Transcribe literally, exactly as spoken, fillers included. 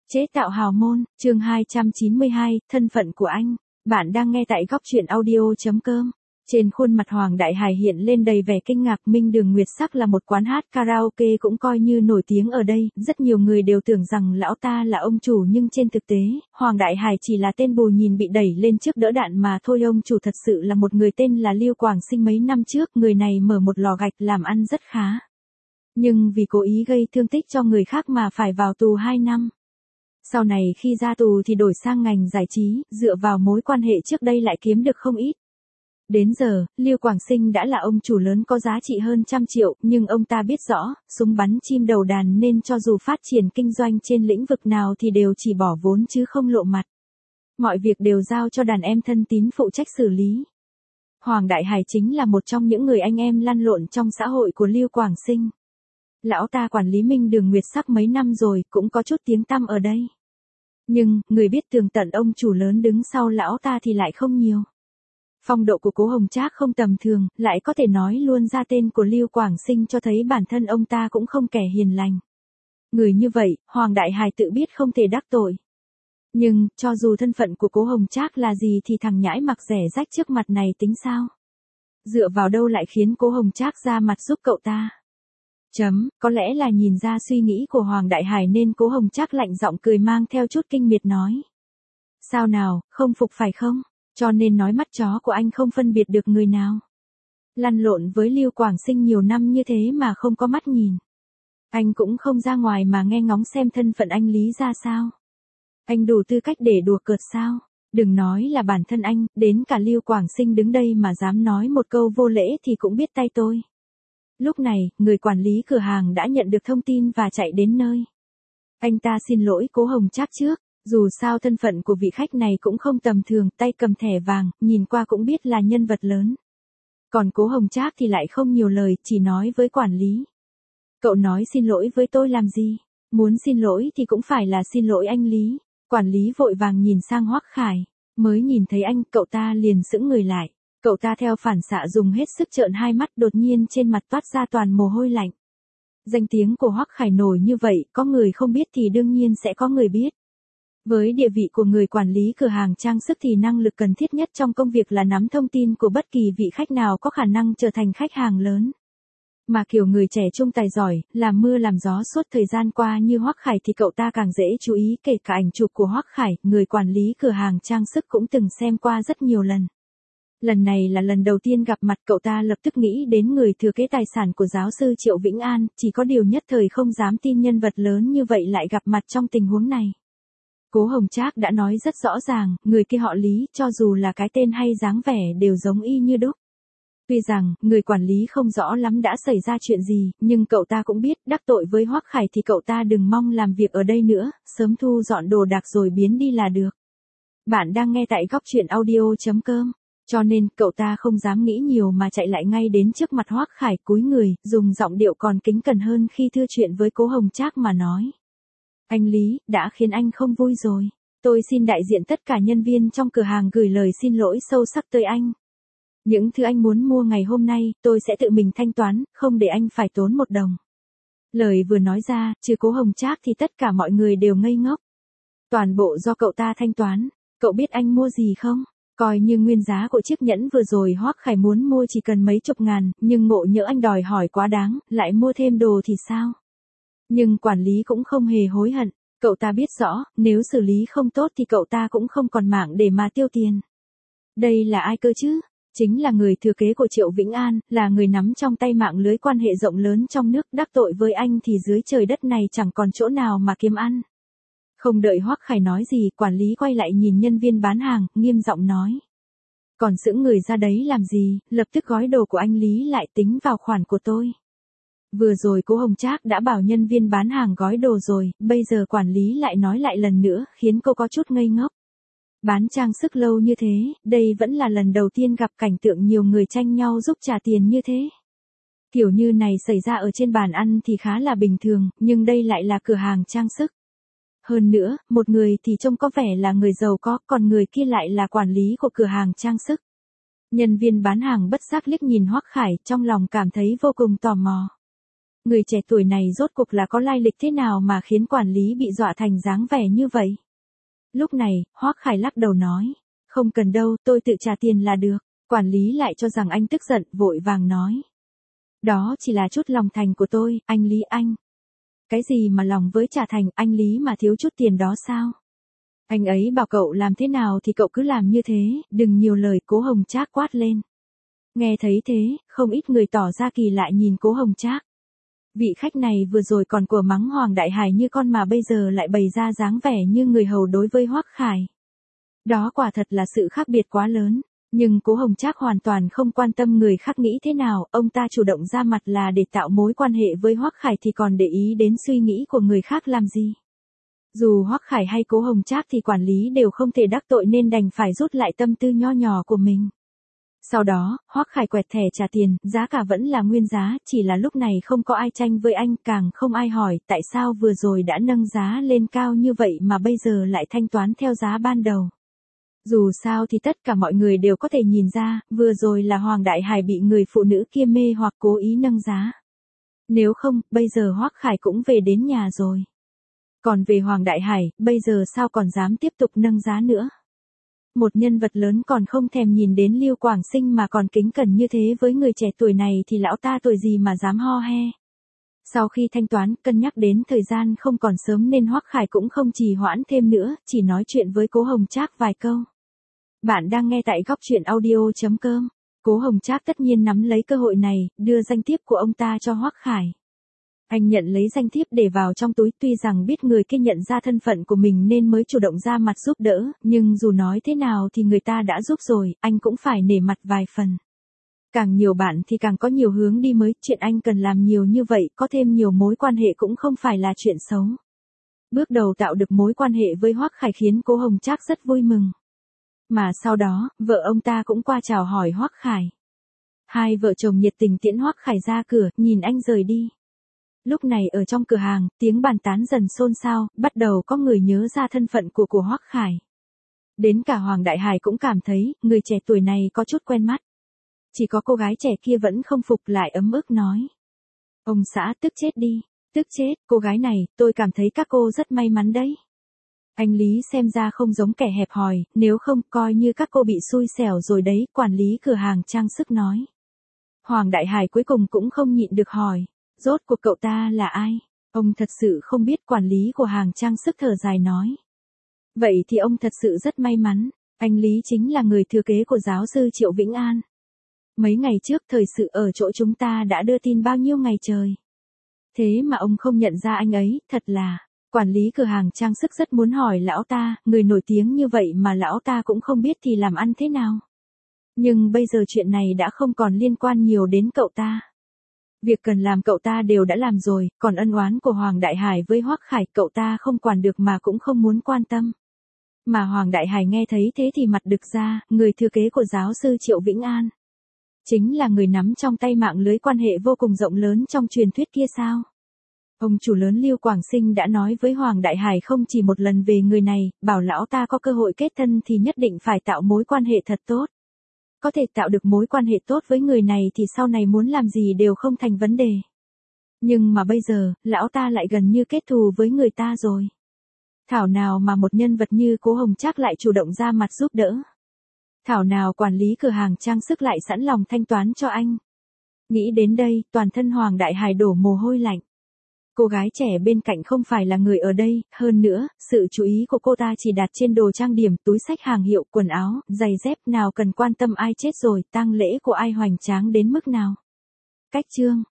Chế tạo hào môn, chương hai trăm chín mươi hai, thân phận của anh. Bạn đang nghe tại góc truyện audio chấm com. Trên khuôn mặt Hoàng Đại Hải hiện lên đầy vẻ kinh ngạc. Minh Đường Nguyệt Sắc là một quán hát karaoke cũng coi như nổi tiếng ở đây. Rất nhiều người đều tưởng rằng lão ta là ông chủ, nhưng trên thực tế, Hoàng Đại Hải chỉ là tên bù nhìn bị đẩy lên trước đỡ đạn mà thôi. Ông chủ thật sự là một người tên là Lưu Quảng Sinh. Mấy năm trước, người này mở một lò gạch làm ăn rất khá. Nhưng vì cố ý gây thương tích cho người khác mà phải vào tù hai năm. Sau này khi ra tù thì đổi sang ngành giải trí, dựa vào mối quan hệ trước đây lại kiếm được không ít. Đến giờ, Lưu Quảng Sinh đã là ông chủ lớn có giá trị hơn trăm triệu, nhưng ông ta biết rõ, súng bắn chim đầu đàn nên cho dù phát triển kinh doanh trên lĩnh vực nào thì đều chỉ bỏ vốn chứ không lộ mặt. Mọi việc đều giao cho đàn em thân tín phụ trách xử lý. Hoàng Đại Hải chính là một trong những người anh em lăn lộn trong xã hội của Lưu Quảng Sinh. Lão ta quản lý Minh Đường Nguyệt Sắc mấy năm rồi, cũng có chút tiếng tăm ở đây. Nhưng, người biết tường tận ông chủ lớn đứng sau lão ta thì lại không nhiều. Phong độ của Cố Hồng Trác không tầm thường, lại có thể nói luôn ra tên của Lưu Quảng Sinh cho thấy bản thân ông ta cũng không kẻ hiền lành. Người như vậy, Hoàng Đại Hải tự biết không thể đắc tội. Nhưng, cho dù thân phận của Cố Hồng Trác là gì thì thằng nhãi mặc rẻ rách trước mặt này tính sao? Dựa vào đâu lại khiến Cố Hồng Trác ra mặt giúp cậu ta? Chấm, có lẽ là nhìn ra suy nghĩ của Hoàng Đại Hải nên Cố Hồng Trác lạnh giọng cười mang theo chút kinh miệt nói. Sao nào, không phục phải không? Cho nên nói mắt chó của anh không phân biệt được người nào. Lăn lộn với Lưu Quảng Sinh nhiều năm như thế mà không có mắt nhìn. Anh cũng không ra ngoài mà nghe ngóng xem thân phận anh Lý ra sao. Anh đủ tư cách để đùa cợt sao? Đừng nói là bản thân anh, đến cả Lưu Quảng Sinh đứng đây mà dám nói một câu vô lễ thì cũng biết tay tôi. Lúc này, người quản lý cửa hàng đã nhận được thông tin và chạy đến nơi. Anh ta xin lỗi Cố Hồng Trác trước, dù sao thân phận của vị khách này cũng không tầm thường, tay cầm thẻ vàng, nhìn qua cũng biết là nhân vật lớn. Còn Cố Hồng Trác thì lại không nhiều lời, chỉ nói với quản lý. Cậu nói xin lỗi với tôi làm gì? Muốn xin lỗi thì cũng phải là xin lỗi anh Lý. Quản lý vội vàng nhìn sang Hoắc Khải, mới nhìn thấy anh, cậu ta liền sững người lại. Cậu ta theo phản xạ dùng hết sức trợn hai mắt, đột nhiên trên mặt toát ra toàn mồ hôi lạnh. Danh tiếng của Hoắc Khải nổi như vậy, có người không biết thì đương nhiên sẽ có người biết. Với địa vị của người quản lý cửa hàng trang sức thì năng lực cần thiết nhất trong công việc là nắm thông tin của bất kỳ vị khách nào có khả năng trở thành khách hàng lớn. Mà kiểu người trẻ trung tài giỏi, làm mưa làm gió suốt thời gian qua như Hoắc Khải thì cậu ta càng dễ chú ý, kể cả ảnh chụp của Hoắc Khải, người quản lý cửa hàng trang sức cũng từng xem qua rất nhiều lần. Lần này là lần đầu tiên gặp mặt, cậu ta lập tức nghĩ đến người thừa kế tài sản của giáo sư Triệu Vĩnh An, chỉ có điều nhất thời không dám tin nhân vật lớn như vậy lại gặp mặt trong tình huống này. Cố Hồng Trác đã nói rất rõ ràng, người kia họ Lý, cho dù là cái tên hay dáng vẻ đều giống y như đúc. Tuy rằng, người quản lý không rõ lắm đã xảy ra chuyện gì, nhưng cậu ta cũng biết, đắc tội với Hoắc Khải thì cậu ta đừng mong làm việc ở đây nữa, sớm thu dọn đồ đạc rồi biến đi là được. Bạn đang nghe tại góc truyện audio chấm com. Cho nên, cậu ta không dám nghĩ nhiều mà chạy lại ngay đến trước mặt Hoắc Khải, cúi người, dùng giọng điệu còn kính cẩn hơn khi thưa chuyện với Cố Hồng Trác mà nói. Anh Lý, đã khiến anh không vui rồi. Tôi xin đại diện tất cả nhân viên trong cửa hàng gửi lời xin lỗi sâu sắc tới anh. Những thứ anh muốn mua ngày hôm nay, tôi sẽ tự mình thanh toán, không để anh phải tốn một đồng. Lời vừa nói ra, trừ Cố Hồng Trác thì tất cả mọi người đều ngây ngốc. Toàn bộ do cậu ta thanh toán. Cậu biết anh mua gì không? Coi như nguyên giá của chiếc nhẫn vừa rồi Hoắc Khải muốn mua chỉ cần mấy chục ngàn, nhưng ngộ nhỡ anh đòi hỏi quá đáng, lại mua thêm đồ thì sao? Nhưng quản lý cũng không hề hối hận, cậu ta biết rõ, nếu xử lý không tốt thì cậu ta cũng không còn mạng để mà tiêu tiền. Đây là ai cơ chứ? Chính là người thừa kế của Triệu Vĩnh An, là người nắm trong tay mạng lưới quan hệ rộng lớn trong nước, đắc tội với anh thì dưới trời đất này chẳng còn chỗ nào mà kiếm ăn. Không đợi Hoắc Khải nói gì, quản lý quay lại nhìn nhân viên bán hàng, nghiêm giọng nói. Còn sững người ra đấy làm gì, lập tức gói đồ của anh Lý lại tính vào khoản của tôi. Vừa rồi Cố Hồng Trác đã bảo nhân viên bán hàng gói đồ rồi, bây giờ quản lý lại nói lại lần nữa, khiến cô có chút ngây ngốc. Bán trang sức lâu như thế, đây vẫn là lần đầu tiên gặp cảnh tượng nhiều người tranh nhau giúp trả tiền như thế. Kiểu như này xảy ra ở trên bàn ăn thì khá là bình thường, nhưng đây lại là cửa hàng trang sức. Hơn nữa, một người thì trông có vẻ là người giàu có, còn người kia lại là quản lý của cửa hàng trang sức. Nhân viên bán hàng bất giác liếc nhìn Hoắc Khải, trong lòng cảm thấy vô cùng tò mò. Người trẻ tuổi này rốt cuộc là có lai lịch thế nào mà khiến quản lý bị dọa thành dáng vẻ như vậy? Lúc này, Hoắc Khải lắc đầu nói. Không cần đâu, tôi tự trả tiền là được. Quản lý lại cho rằng anh tức giận, vội vàng nói. Đó chỉ là chút lòng thành của tôi, anh Lý anh. Cái gì mà lòng với trả thành, anh Lý mà thiếu chút tiền đó sao? Anh ấy bảo cậu làm thế nào thì cậu cứ làm như thế, đừng nhiều lời, Cố Hồng Trác quát lên. Nghe thấy thế, không ít người tỏ ra kỳ lạ nhìn Cố Hồng Trác. Vị khách này vừa rồi còn của mắng Hoàng Đại Hải như con mà bây giờ lại bày ra dáng vẻ như người hầu đối với Hoắc Khải. Đó quả thật là sự khác biệt quá lớn, nhưng Cố Hồng Trác hoàn toàn không quan tâm người khác nghĩ thế nào, ông ta chủ động ra mặt là để tạo mối quan hệ với Hoắc Khải thì còn để ý đến suy nghĩ của người khác làm gì. Dù Hoắc Khải hay Cố Hồng Trác thì quản lý đều không thể đắc tội nên đành phải rút lại tâm tư nho nhỏ của mình. Sau đó, Hoắc Khải quẹt thẻ trả tiền, giá cả vẫn là nguyên giá, chỉ là lúc này không có ai tranh với anh, càng không ai hỏi tại sao vừa rồi đã nâng giá lên cao như vậy mà bây giờ lại thanh toán theo giá ban đầu. Dù sao thì tất cả mọi người đều có thể nhìn ra, vừa rồi là Hoàng Đại Hải bị người phụ nữ kia mê hoặc cố ý nâng giá. Nếu không, bây giờ Hoắc Khải cũng về đến nhà rồi. Còn về Hoàng Đại Hải, bây giờ sao còn dám tiếp tục nâng giá nữa? Một nhân vật lớn còn không thèm nhìn đến Lưu Quảng Sinh mà còn kính cẩn như thế với người trẻ tuổi này thì lão ta tuổi gì mà dám ho he. Sau khi thanh toán, cân nhắc đến thời gian không còn sớm nên Hoắc Khải cũng không trì hoãn thêm nữa, chỉ nói chuyện với Cố Hồng Trác vài câu. Bạn đang nghe tại góc truyện audio chấm com. Cố Hồng Trác tất nhiên nắm lấy cơ hội này, đưa danh thiếp của ông ta cho Hoắc Khải. Anh nhận lấy danh thiếp để vào trong túi, tuy rằng biết người kia nhận ra thân phận của mình nên mới chủ động ra mặt giúp đỡ, nhưng dù nói thế nào thì người ta đã giúp rồi, anh cũng phải nể mặt vài phần. Càng nhiều bạn thì càng có nhiều hướng đi mới, chuyện anh cần làm nhiều như vậy, có thêm nhiều mối quan hệ cũng không phải là chuyện xấu. Bước đầu tạo được mối quan hệ với Hoắc Khải khiến Cố Hồng Trác rất vui mừng. Mà sau đó, vợ ông ta cũng qua chào hỏi Hoắc Khải. Hai vợ chồng nhiệt tình tiễn Hoắc Khải ra cửa, nhìn anh rời đi. Lúc này ở trong cửa hàng, tiếng bàn tán dần xôn xao, bắt đầu có người nhớ ra thân phận của của Hoắc Khải. Đến cả Hoàng Đại Hải cũng cảm thấy, người trẻ tuổi này có chút quen mắt. Chỉ có cô gái trẻ kia vẫn không phục, lại ấm ức nói. Ông xã, tức chết đi, tức chết, cô gái này, tôi cảm thấy các cô rất may mắn đấy. Anh Lý xem ra không giống kẻ hẹp hòi, nếu không, coi như các cô bị xui xẻo rồi đấy, quản lý cửa hàng trang sức nói. Hoàng Đại Hải cuối cùng cũng không nhịn được hỏi. Rốt cuộc cậu ta là ai? Ông thật sự không biết, quản lý của hàng trang sức thở dài nói. Vậy thì ông thật sự rất may mắn, anh Lý chính là người thừa kế của giáo sư Triệu Vĩnh An. Mấy ngày trước thời sự ở chỗ chúng ta đã đưa tin bao nhiêu ngày trời. Thế mà ông không nhận ra anh ấy, thật là, quản lý cửa hàng trang sức rất muốn hỏi lão ta, người nổi tiếng như vậy mà lão ta cũng không biết thì làm ăn thế nào. Nhưng bây giờ chuyện này đã không còn liên quan nhiều đến cậu ta. Việc cần làm cậu ta đều đã làm rồi, còn ân oán của Hoàng Đại Hải với Hoắc Khải cậu ta không quản được mà cũng không muốn quan tâm. Mà Hoàng Đại Hải nghe thấy thế thì mặt đực ra, người thừa kế của giáo sư Triệu Vĩnh An. Chính là người nắm trong tay mạng lưới quan hệ vô cùng rộng lớn trong truyền thuyết kia sao? Ông chủ lớn Lưu Quảng Sinh đã nói với Hoàng Đại Hải không chỉ một lần về người này, bảo lão ta có cơ hội kết thân thì nhất định phải tạo mối quan hệ thật tốt. Có thể tạo được mối quan hệ tốt với người này thì sau này muốn làm gì đều không thành vấn đề. Nhưng mà bây giờ, lão ta lại gần như kết thù với người ta rồi. Thảo nào mà một nhân vật như Cố Hồng Trác lại chủ động ra mặt giúp đỡ. Thảo nào quản lý cửa hàng trang sức lại sẵn lòng thanh toán cho anh. Nghĩ đến đây, toàn thân Hoàng Đại Hải đổ mồ hôi lạnh. Cô gái trẻ bên cạnh không phải là người ở đây, hơn nữa, sự chú ý của cô ta chỉ đặt trên đồ trang điểm, túi xách hàng hiệu, quần áo, giày dép, nào cần quan tâm ai chết rồi, tang lễ của ai hoành tráng đến mức nào. Cách chương